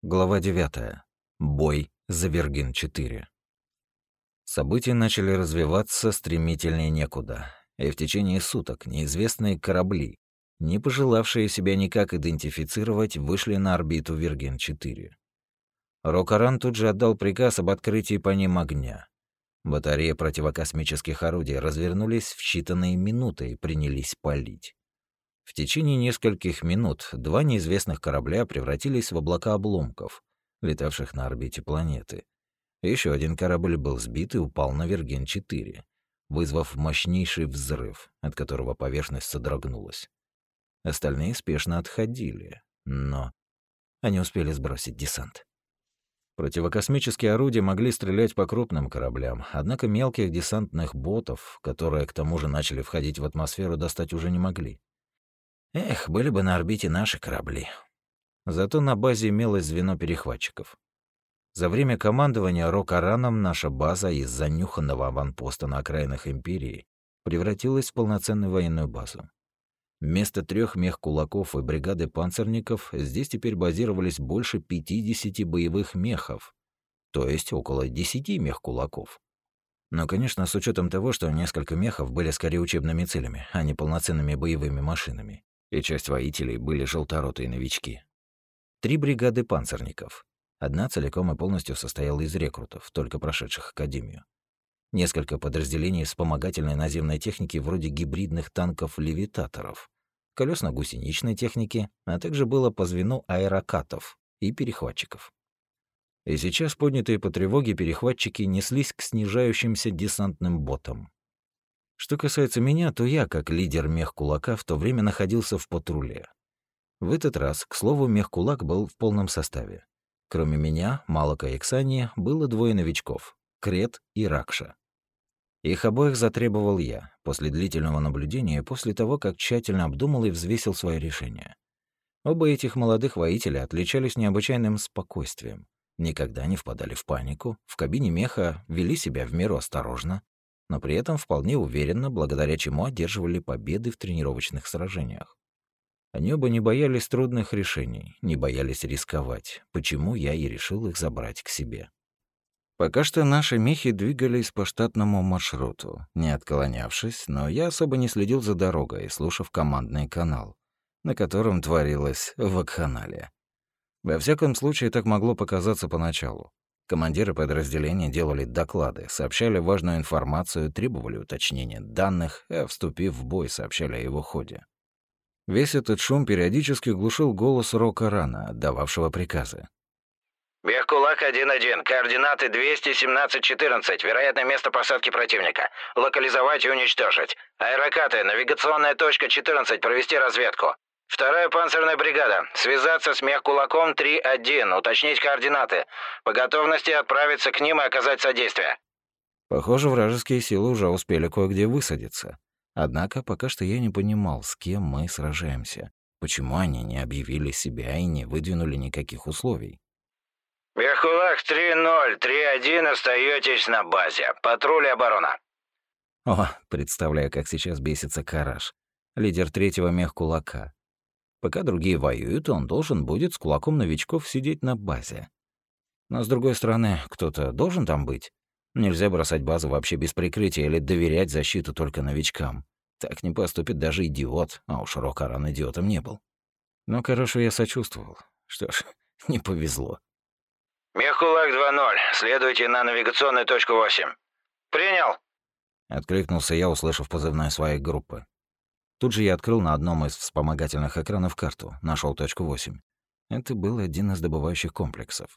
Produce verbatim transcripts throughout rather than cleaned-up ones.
Глава девятая. Бой за Виргин-четыре. События начали развиваться стремительнее некуда, и в течение суток неизвестные корабли, не пожелавшие себя никак идентифицировать, вышли на орбиту Виргин-четыре. Рокаран тут же отдал приказ об открытии по ним огня. Батареи противокосмических орудий развернулись в считанные минуты и принялись палить. В течение нескольких минут два неизвестных корабля превратились в облака обломков, летавших на орбите планеты. Еще один корабль был сбит и упал на Виргин-четыре, вызвав мощнейший взрыв, от которого поверхность содрогнулась. Остальные спешно отходили, но они успели сбросить десант. Противокосмические орудия могли стрелять по крупным кораблям, однако мелких десантных ботов, которые к тому же начали входить в атмосферу, достать уже не могли. Эх, были бы на орбите наши корабли. Зато на базе имелось звено перехватчиков. За время командования Рокараном наша база из занюханного аванпоста на окраинах Империи превратилась в полноценную военную базу. Вместо трех мех-кулаков и бригады панцирников здесь теперь базировались больше пятидесяти боевых мехов, то есть около десяти мех-кулаков. Но, конечно, с учетом того, что несколько мехов были скорее учебными целями, а не полноценными боевыми машинами, и часть воителей были желторотые новички. Три бригады панцирников. Одна целиком и полностью состояла из рекрутов, только прошедших академию. Несколько подразделений вспомогательной наземной техники вроде гибридных танков-левитаторов, колесно-гусеничной техники, а также было по звену аэрокатов и перехватчиков. И сейчас поднятые по тревоге перехватчики неслись к снижающимся десантным ботам. Что касается меня, то я, как лидер мех-кулака, в то время находился в патруле. В этот раз, к слову, мех-кулак был в полном составе. Кроме меня, Малака и Ксани, было двое новичков — Крет и Ракша. Их обоих затребовал я, после длительного наблюдения и после того, как тщательно обдумал и взвесил свое решение. Оба этих молодых воителя отличались необычайным спокойствием, никогда не впадали в панику, в кабине меха вели себя в меру осторожно, но при этом вполне уверенно, благодаря чему одерживали победы в тренировочных сражениях. Они оба не боялись трудных решений, не боялись рисковать, почему я и решил их забрать к себе. Пока что наши мехи двигались по штатному маршруту, не отклонявшись, но я особо не следил за дорогой, слушав командный канал, на котором творилось вакханалия. Во всяком случае, так могло показаться поначалу. Командиры подразделения делали доклады, сообщали важную информацию, требовали уточнения данных, а, вступив в бой, сообщали о его ходе. Весь этот шум периодически глушил голос Рокарана, отдававшего приказы. Мех-кулак один один, координаты двести семнадцать четырнадцать, вероятное место посадки противника. Локализовать и уничтожить. Аэрокаты, навигационная точка четырнадцать, провести разведку. Вторая панцирная бригада, связаться с мех-кулаком три один, уточнить координаты. По готовности отправиться к ним и оказать содействие. Похоже, вражеские силы уже успели кое-где высадиться. Однако пока что я не понимал, с кем мы сражаемся, почему они не объявили себя и не выдвинули никаких условий. Мех-кулак три ноль, три один, остаетесь на базе. Патруль и оборона. О, представляю, как сейчас бесится Караш, лидер третьего мех-кулака. Пока другие воюют, он должен будет с кулаком новичков сидеть на базе. Но, с другой стороны, кто-то должен там быть. Нельзя бросать базу вообще без прикрытия или доверять защиту только новичкам. Так не поступит даже идиот, а уж Рокаран идиотом не был. Но Карашу я сочувствовал. Что ж, не повезло. Мех-кулак два ноль, следуйте на навигационную точку восемь. Принял. Откликнулся я, услышав позывной своей группы. Тут же я открыл на одном из вспомогательных экранов карту, нашел точку восемь. Это был один из добывающих комплексов.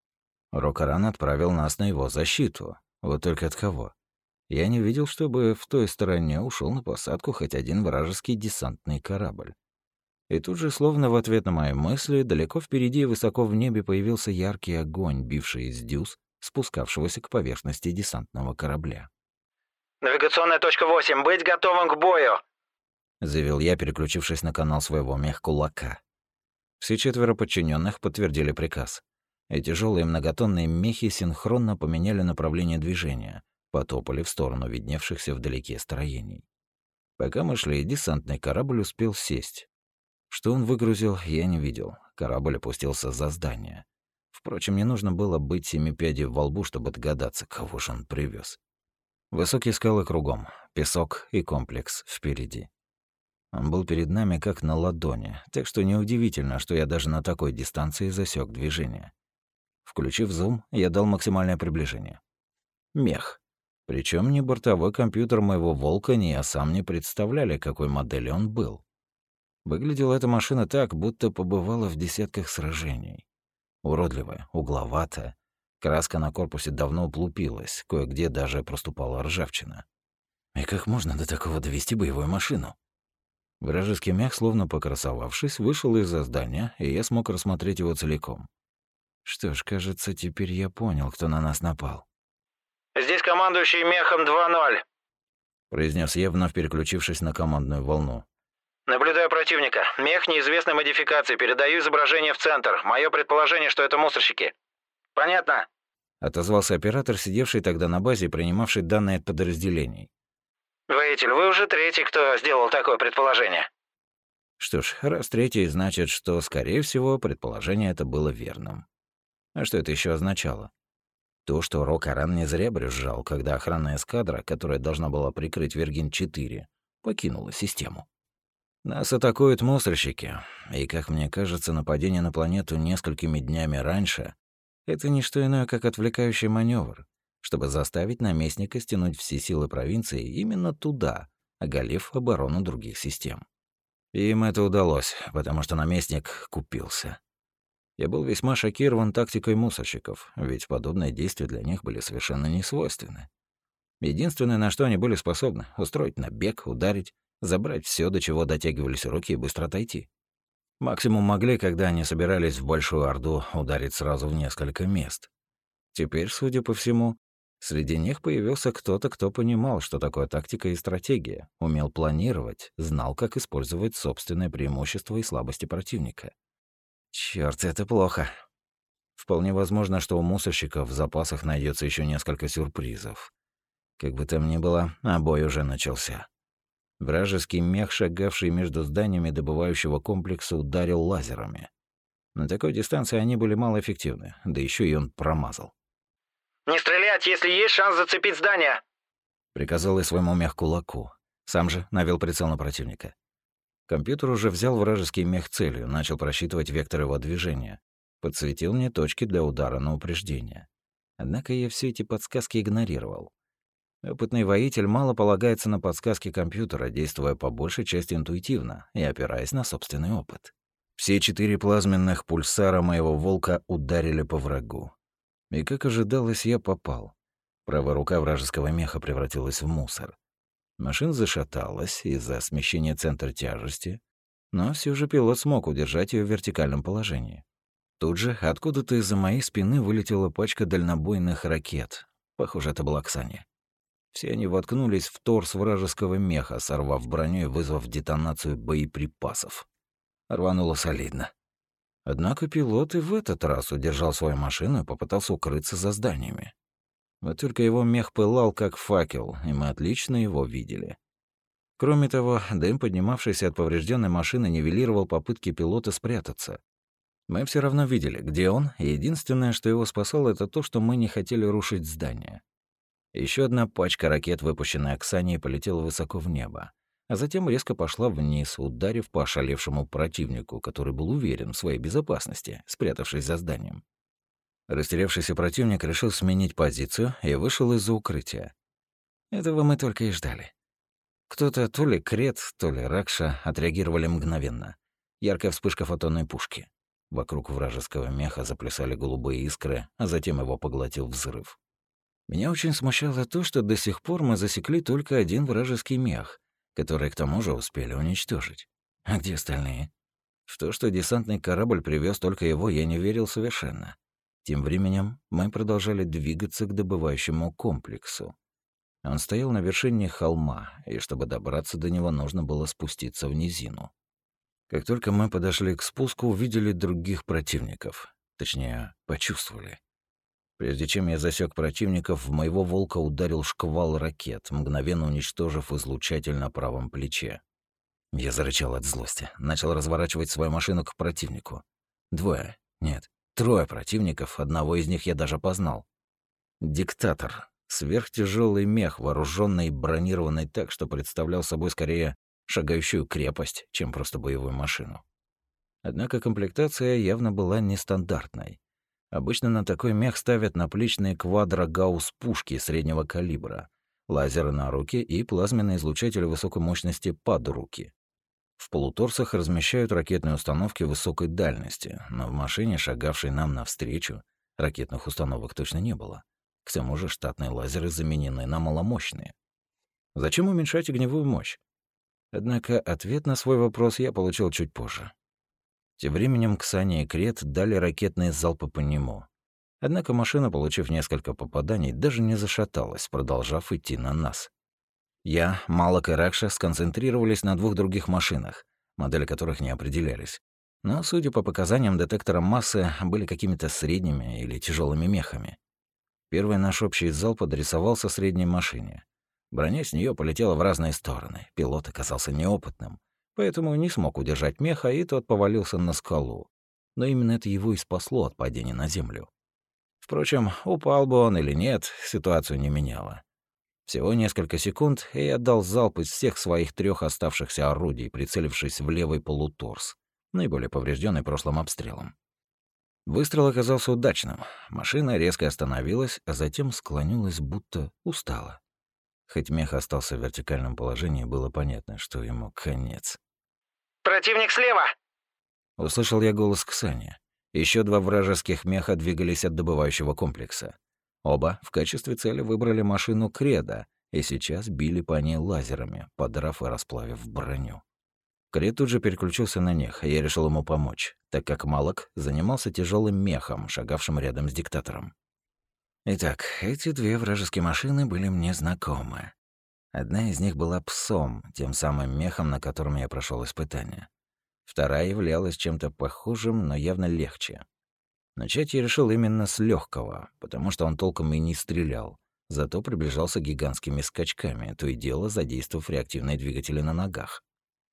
Рокаран отправил нас на его защиту. Вот только от кого? Я не видел, чтобы в той стороне ушел на посадку хоть один вражеский десантный корабль. И тут же, словно в ответ на мои мысли, далеко впереди и высоко в небе появился яркий огонь, бивший из дюз, спускавшегося к поверхности десантного корабля. «Навигационная точка восемь, быть готовым к бою!» — заявил я, переключившись на канал своего мех-кулака. Все четверо подчиненных подтвердили приказ. И тяжелые многотонные мехи синхронно поменяли направление движения, потопали в сторону видневшихся вдалеке строений. Пока мы шли, десантный корабль успел сесть. Что он выгрузил, я не видел. Корабль опустился за здание. Впрочем, не нужно было быть семипядей во лбу, чтобы догадаться, кого же он привез. Высокие скалы кругом, песок и комплекс впереди. Он был перед нами как на ладони, так что неудивительно, что я даже на такой дистанции засек движение. Включив зум, я дал максимальное приближение. Мех. Причем ни бортовой компьютер моего «Волка», ни я сам не представляли, какой модели он был. Выглядела эта машина так, будто побывала в десятках сражений. Уродливая, угловатая. Краска на корпусе давно уплупилась, кое-где даже проступала ржавчина. И как можно до такого довести боевую машину? Вражеский мех, словно покрасовавшись, вышел из-за здания, и я смог рассмотреть его целиком. Что ж, кажется, теперь я понял, кто на нас напал. «Здесь командующий мехом два ноль», — произнес я, вновь переключившись на командную волну. «Наблюдаю противника. Мех неизвестной модификации. Передаю изображение в центр. Мое предположение, что это мусорщики». «Понятно», — отозвался оператор, сидевший тогда на базе и принимавший данные от подразделений. «Воитель, вы уже третий, кто сделал такое предположение». Что ж, раз третий, значит, что, скорее всего, предположение это было верным. А что это еще означало? То, что Рок-Аран не зря брюзжал, когда охранная эскадра, которая должна была прикрыть Вергин четыре, покинула систему. Нас атакуют мусорщики, и, как мне кажется, нападение на планету несколькими днями раньше — это не что иное, как отвлекающий маневр, чтобы заставить наместника стянуть все силы провинции именно туда, оголив оборону других систем. И им это удалось, потому что наместник купился. Я был весьма шокирован тактикой мусорщиков, ведь подобные действия для них были совершенно несвойственны. Единственное, на что они были способны — устроить набег, ударить, забрать все, до чего дотягивались руки, и быстро отойти. Максимум могли, когда они собирались в Большую Орду, ударить сразу в несколько мест. Теперь, судя по всему, среди них появился кто-то, кто понимал, что такое тактика и стратегия, умел планировать, знал, как использовать собственное преимущество и слабости противника. Чёрт, это плохо. Вполне возможно, что у мусорщиков в запасах найдется еще несколько сюрпризов. Как бы там ни было, а бой уже начался. Вражеский мех, шагавший между зданиями добывающего комплекса, ударил лазерами. На такой дистанции они были малоэффективны, да еще и он промазал. «Не стрелять, если есть шанс зацепить здание!» Приказал я своему мех кулаку. Сам же навел прицел на противника. Компьютер уже взял вражеский мех целью, начал просчитывать вектор его движения. Подсветил мне точки для удара на упреждение. Однако я все эти подсказки игнорировал. Опытный воитель мало полагается на подсказки компьютера, действуя по большей части интуитивно и опираясь на собственный опыт. Все четыре плазменных пульсара моего «Волка» ударили по врагу. И, как ожидалось, я попал. Правая рука вражеского меха превратилась в мусор. Машина зашаталась из-за смещения центра тяжести, но все же пилот смог удержать ее в вертикальном положении. Тут же откуда-то из-за моей спины вылетела пачка дальнобойных ракет. Похоже, это была Ксания. Все они воткнулись в торс вражеского меха, сорвав броню и вызвав детонацию боеприпасов. Рвануло солидно. Однако пилот и в этот раз удержал свою машину и попытался укрыться за зданиями. Вот только его мех пылал, как факел, и мы отлично его видели. Кроме того, дым, поднимавшийся от поврежденной машины, нивелировал попытки пилота спрятаться. Мы все равно видели, где он, и единственное, что его спасало, это то, что мы не хотели рушить здание. Еще одна пачка ракет, выпущенная Оксанией, полетела высоко в небо, а затем резко пошла вниз, ударив по ошалевшему противнику, который был уверен в своей безопасности, спрятавшись за зданием. Растерявшийся противник решил сменить позицию и вышел из-за укрытия. Этого мы только и ждали. Кто-то, то ли Крет, то ли Ракша, отреагировали мгновенно. Яркая вспышка фотонной пушки. Вокруг вражеского меха заплясали голубые искры, а затем его поглотил взрыв. Меня очень смущало то, что до сих пор мы засекли только один вражеский мех, который к тому же успели уничтожить. А где остальные? В то, что десантный корабль привез только его, я не верил совершенно. Тем временем мы продолжали двигаться к добывающему комплексу. Он стоял на вершине холма, и чтобы добраться до него, нужно было спуститься в низину. Как только мы подошли к спуску, увидели других противников. Точнее, почувствовали. Прежде чем я засек противников, в моего «Волка» ударил шквал ракет, мгновенно уничтожив излучатель на правом плече. Я зарычал от злости, начал разворачивать свою машину к противнику. Двое, нет, Трое противников, одного из них я даже познал. Диктатор. Сверхтяжелый мех, вооруженный и бронированный так, что представлял собой скорее шагающую крепость, чем просто боевую машину. Однако комплектация явно была нестандартной. Обычно на такой мех ставят наплечные квадро-гаусс-пушки среднего калибра, лазеры на руки и плазменные излучатели высокой мощности под руки. В полуторсах размещают ракетные установки высокой дальности, но в машине, шагавшей нам навстречу, ракетных установок точно не было. К тому же штатные лазеры заменены на маломощные. Зачем уменьшать огневую мощь? Однако ответ на свой вопрос я получил чуть позже. Тем временем Ксания и Крет дали ракетные залпы по нему. Однако машина, получив несколько попаданий, даже не зашаталась, продолжав идти на нас. Я, Малак и Ракша сконцентрировались на двух других машинах, модели которых не определялись. Но, судя по показаниям детектора массы, были какими-то средними или тяжелыми мехами. Первый наш общий залп адресовался средней машине. Броня с нее полетела в разные стороны. Пилот оказался неопытным, поэтому не смог удержать меха, и тот повалился на скалу. Но именно это его и спасло от падения на землю. Впрочем, упал бы он или нет, ситуацию не меняло. Всего несколько секунд, и я отдал залп из всех своих трех оставшихся орудий, прицелившись в левый полуторс, наиболее поврежденный прошлым обстрелом. Выстрел оказался удачным. Машина резко остановилась, а затем склонилась, будто устала. Хоть мех остался в вертикальном положении, было понятно, что ему конец. «Противник слева!» Услышал я голос Ксани. Еще два вражеских меха двигались от добывающего комплекса. Оба в качестве цели выбрали машину Креда и сейчас били по ней лазерами, подрав и расплавив броню. Кред тут же переключился на них, и я решил ему помочь, так как Малак занимался тяжелым мехом, шагавшим рядом с диктатором. Итак, эти две вражеские машины были мне знакомы. Одна из них была псом, тем самым мехом, на котором я прошел испытание. Вторая являлась чем-то похожим, но явно легче. Начать я решил именно с легкого, потому что он толком и не стрелял, зато приближался гигантскими скачками, то и дело задействовав реактивные двигатели на ногах.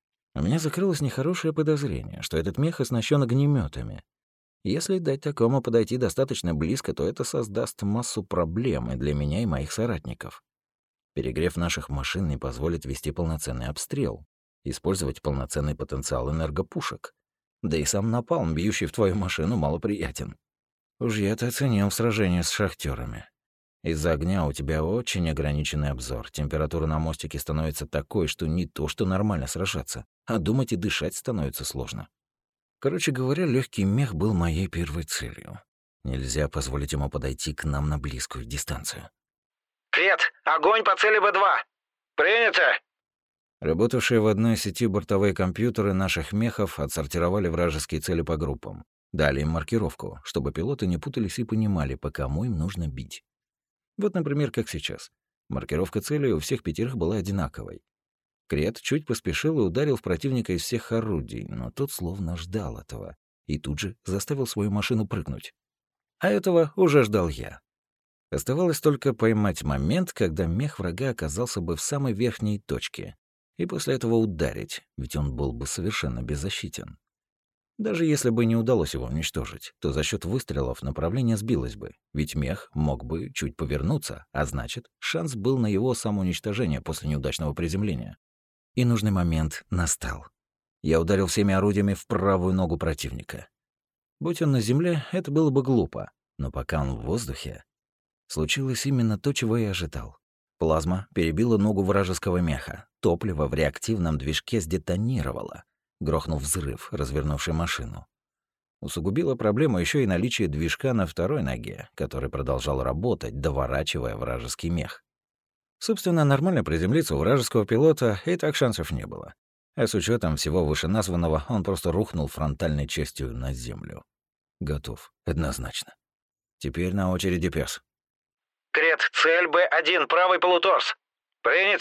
У меня закрылось нехорошее подозрение, что этот мех оснащен огнеметами. Если дать такому подойти достаточно близко, то это создаст массу проблем и для меня, и моих соратников. Перегрев наших машин не позволит вести полноценный обстрел, использовать полноценный потенциал энергопушек. Да и сам напалм, бьющий в твою машину, малоприятен. Уж я-то оценил сражение с шахтерами. Из-за огня у тебя очень ограниченный обзор. Температура на мостике становится такой, что не то что нормально сражаться, а думать и дышать становится сложно. Короче говоря, легкий мех был моей первой целью. Нельзя позволить ему подойти к нам на близкую дистанцию. «Крет, огонь по цели Б два! Принято!» Работавшие в одной сети бортовые компьютеры наших мехов отсортировали вражеские цели по группам. Дали им маркировку, чтобы пилоты не путались и понимали, по кому им нужно бить. Вот, например, как сейчас. Маркировка цели у всех пятерых была одинаковой. Крет чуть поспешил и ударил в противника из всех орудий, но тот словно ждал этого и тут же заставил свою машину прыгнуть. А этого уже ждал я. Оставалось только поймать момент, когда мех врага оказался бы в самой верхней точке, и после этого ударить, ведь он был бы совершенно беззащитен. Даже если бы не удалось его уничтожить, то за счет выстрелов направление сбилось бы, ведь мех мог бы чуть повернуться, а значит, шанс был на его самоуничтожение после неудачного приземления. И нужный момент настал. Я ударил всеми орудиями в правую ногу противника. Будь он на земле, это было бы глупо, но пока он в воздухе, случилось именно то, чего я ожидал. Плазма перебила ногу вражеского меха, топливо в реактивном движке сдетонировало, грохнув взрыв, развернувший машину. Усугубило проблему еще и наличие движка на второй ноге, который продолжал работать, доворачивая вражеский мех. Собственно, нормально приземлиться у вражеского пилота и так шансов не было. А с учетом всего вышеназванного, он просто рухнул фронтальной частью на землю. Готов, однозначно. Теперь на очереди пес. «Крет, цель Б один, правый полуторс! Принято!»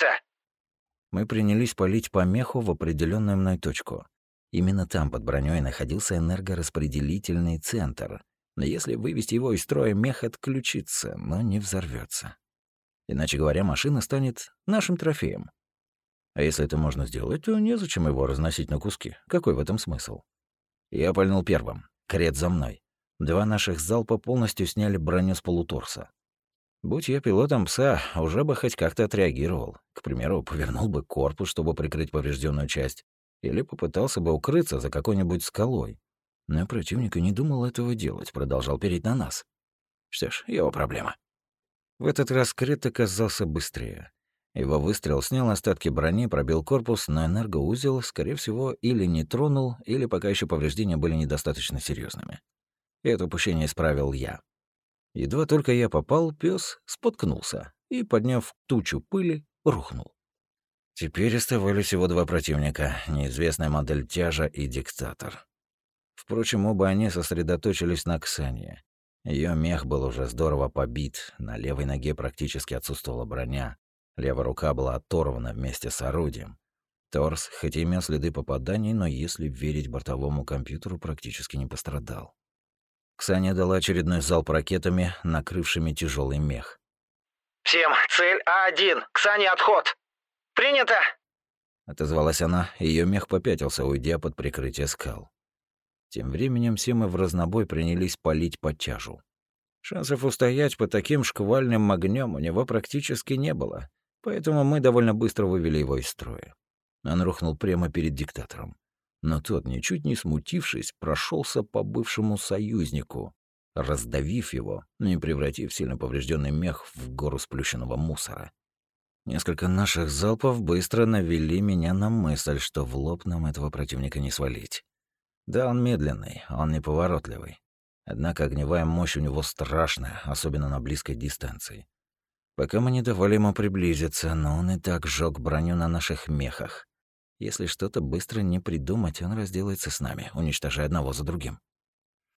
Мы принялись палить по меху в определенную мной точку. Именно там под броней находился энергораспределительный центр. Но если вывести его из строя, мех отключится, но не взорвется. Иначе говоря, машина станет нашим трофеем. А если это можно сделать, то незачем его разносить на куски. Какой в этом смысл? Я пальнул первым. Крет за мной. Два наших залпа полностью сняли броню с полуторса. Будь я пилотом пса, уже бы хоть как-то отреагировал. К примеру, повернул бы корпус, чтобы прикрыть поврежденную часть, или попытался бы укрыться за какой-нибудь скалой. Но противник и не думал этого делать, продолжал переть на нас. Что ж, его проблема. В этот раз Крет оказался быстрее. Его выстрел снял остатки брони, пробил корпус, но энергоузел, скорее всего, или не тронул, или пока еще повреждения были недостаточно серьезными. Это упущение исправил я. Едва только я попал, пес споткнулся и, подняв тучу пыли, рухнул. Теперь оставались всего два противника — неизвестная модель тяжа и диктатор. Впрочем, оба они сосредоточились на Ксании. Ее мех был уже здорово побит, на левой ноге практически отсутствовала броня, левая рука была оторвана вместе с орудием. Торс, хоть и имел следы попаданий, но если верить бортовому компьютеру, практически не пострадал. Ксания дала очередной залп ракетами, накрывшими тяжелый мех. «Всем, цель А один, Ксания, отход! Принято!» Отозвалась она, и её мех попятился, уйдя под прикрытие скал. Тем временем все мы в разнобой принялись палить по тяжу. Шансов устоять под таким шквальным огнем у него практически не было, поэтому мы довольно быстро вывели его из строя. Он рухнул прямо перед диктатором. Но тот, ничуть не смутившись, прошелся по бывшему союзнику, раздавив его, но не превратив сильно поврежденный мех в гору сплющенного мусора. Несколько наших залпов быстро навели меня на мысль, что в лоб нам этого противника не свалить. Да, он медленный, он неповоротливый. Однако огневая мощь у него страшная, особенно на близкой дистанции. Пока мы не давали ему приблизиться, но он и так сжёг броню на наших мехах. Если что-то быстро не придумать, он разделается с нами, уничтожая одного за другим.